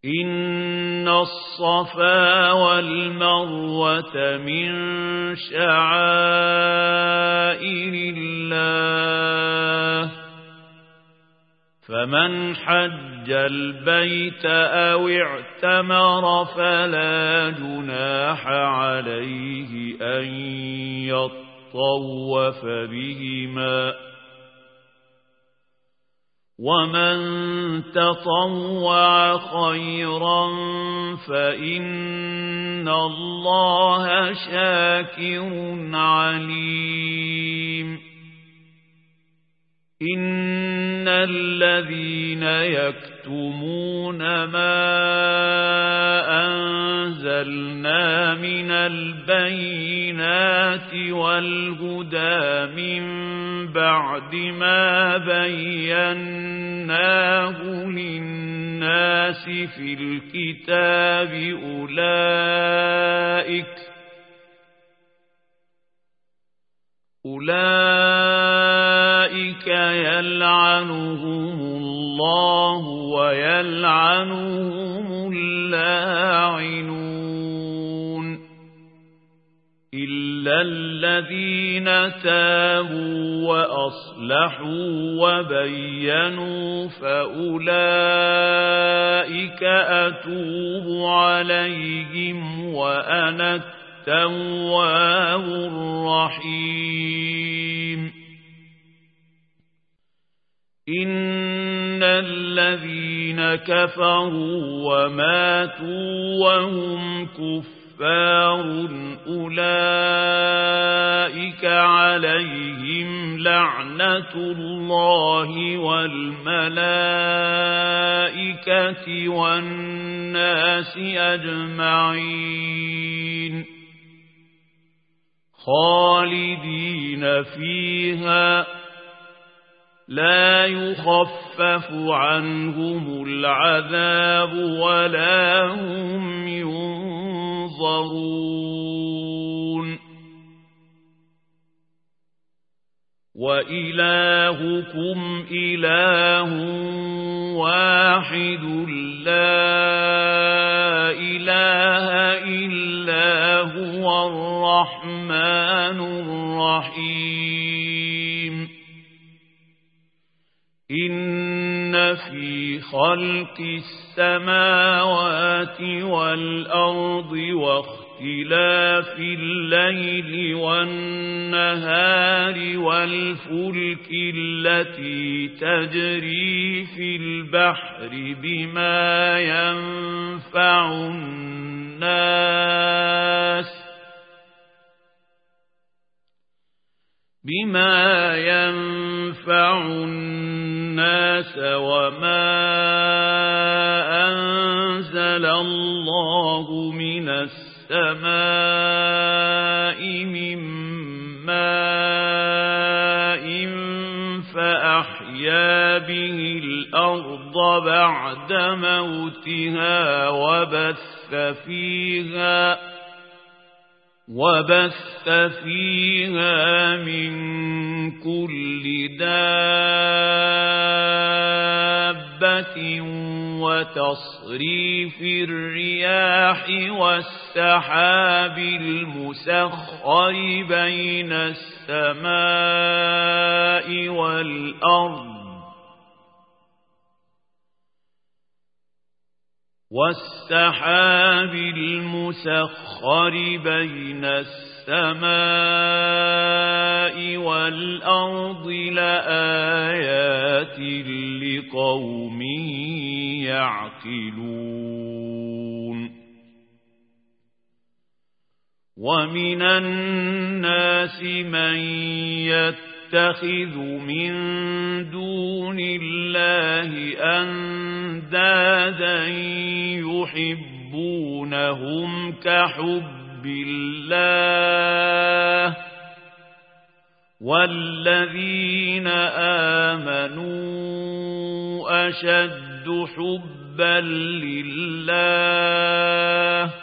إن الصفا والمروة من شعائر الله فمن حج البيت أو اعتمر فلا جناح عليه أن يطوف بهما ومن تطوع خيرا فإن الله شاكر عليم إن الذين يكتمون ما أنزلنا من البينات والهدى من بعد ما بيناه للناس في الكتاب أولئك يلعنهم الله ويلعنهم اللاعنون إلا الذين تابوا وأصلحوا وبينوا فأولئك أتوب عليهم وأنا التواب الرحيم إن الذين كفروا وماتوا وهم كفار أولئك عليهم لعنة الله والملائكة والناس أجمعين خالدين فيها لا يخفف عنهم العذاب ولا هم ينظرون وإلهكم إله واحد لا إله إلا هو الرحمن الرحيم إن في خلق السماوات والأرض واختلاف الليل والنهار والفلك التي تجري في البحر بما ينفع الناس وما أنزل الله من السماء من ماء فأحيا به الأرض بعد موتها وبث فيها من كل دابة وتصريف الرياح والسحاب المسخر بين السماء والأرض لآيات لقوم يعقلون ومن الناس من يتخذ من دون الله أندادا يحبونهم كحب الله والذين آمنوا أشد حبا لله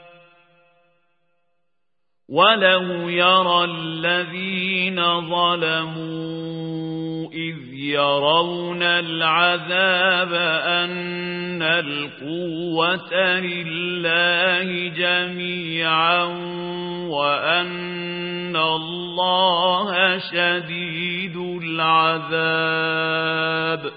ولو يرى الذين ظلموا إذ يرون العذاب أن القوة لله جميعا وأن الله شديد العذاب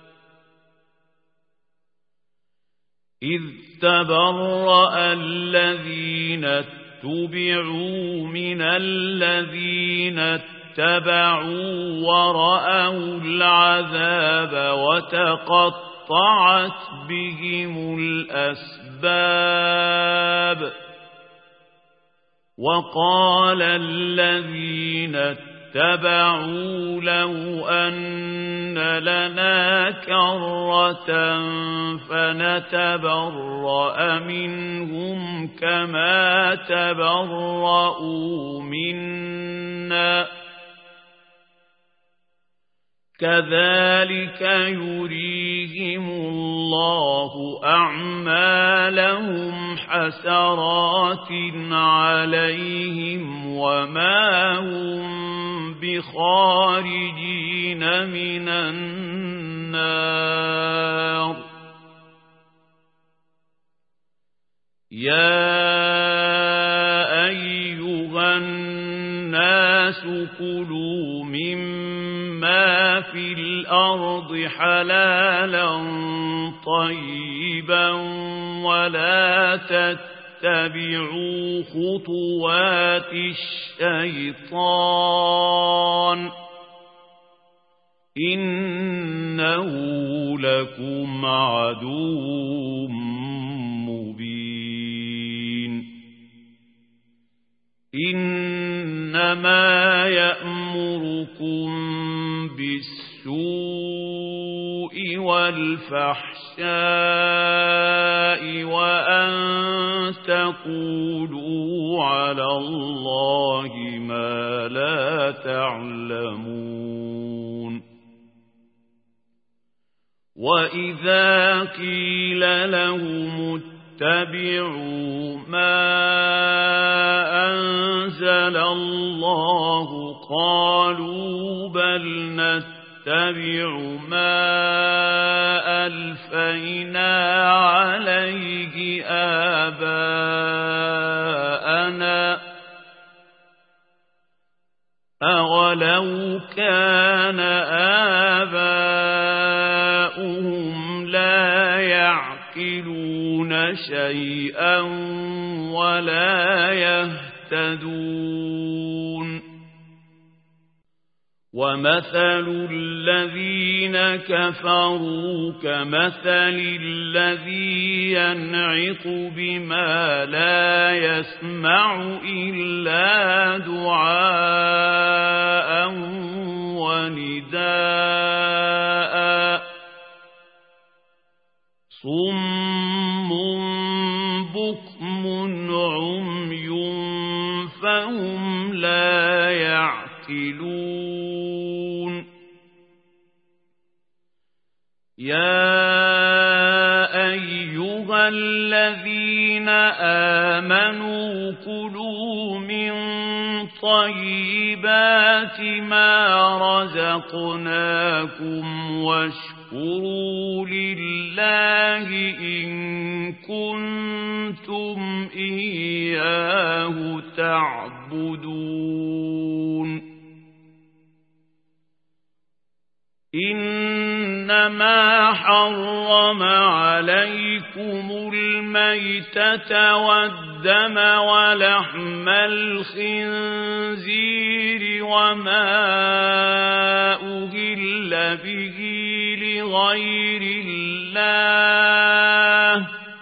إذ تبرأ الذين اتبعوا من الذين اتبعوا ورأوا العذاب وتقطعت بهم الأسباب وقال الذين اتبعوا لو أن لنا كرة فنتبرأ منهم كما تبرؤوا منا كذلك يريهم الله أعمالهم حسرات عليهم وما هم بخارجين من النار يا أيها الناس كلوا مما في الأرض حلالا طيبا ولا تتبعوا خطوات الشيطان إنه لكم عدو مبين إنما يأمركم بالسوء والفحشاء وأن تقولوا على الله ما لا تعلمون وإذا قيل لهم اتبعوا ما أنزل الله قالوا بل نتبع ما ألفينا عليه آباءنا أولو كان آباؤهم لا يعقلون شيئا ولا يهتدون ومثل الذين كفروا كمثل الذي ينعق بما لا يسمع إلا دعاء ونداء صم بكم عمي فهم لا يعقلون يا أيها الذين آمنوا كلوا من طيبات ما رزقناكم واشكروا لله إن كنتم إياه تعبدون إنما حرم عليكم الميتة والدم ولحم الخنزير وما أهل به لغير الله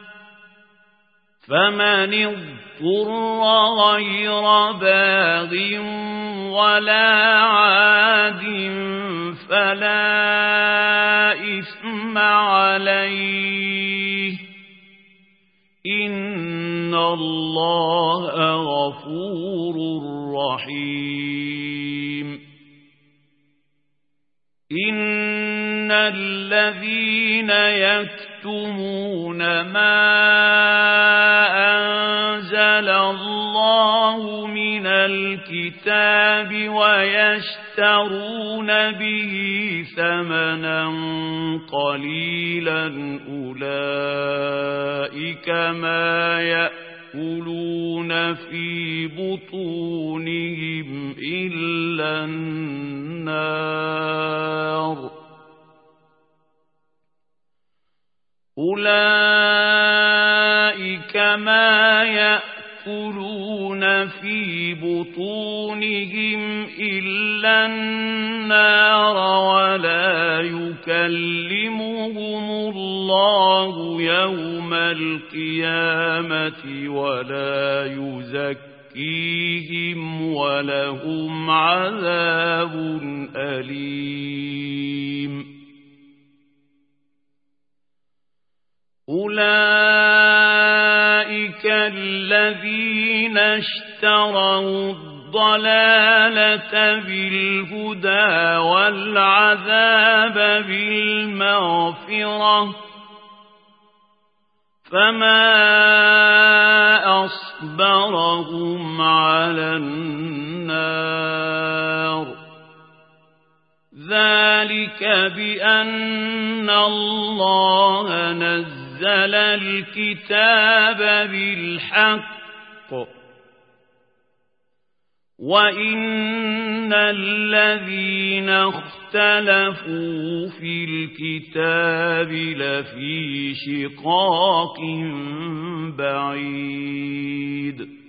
فمن اضطر غير باغ ولا عاد فلا إثم عليه إن الله غفور رحيم إن الذين يكتمون ما أنزل الله من الكتاب ويشترون يشترون به ثمنا قليلا أولئك ما يأكلون في بطونهم إلا النار أولئك ما يأكلون في بطونهم إلا النار ولا يكلمهم الله يوم القيامة ولا يزكيهم ولهم عذاب أليم أولئك الذين اشتروا الضلالة بالهدى والعذاب بالمغفرة فما أصبرهم على النار ذلك بأن الله نزل الكتاب بالحق وإن الذين اختلفوا في الكتاب لفي شقاق بعيد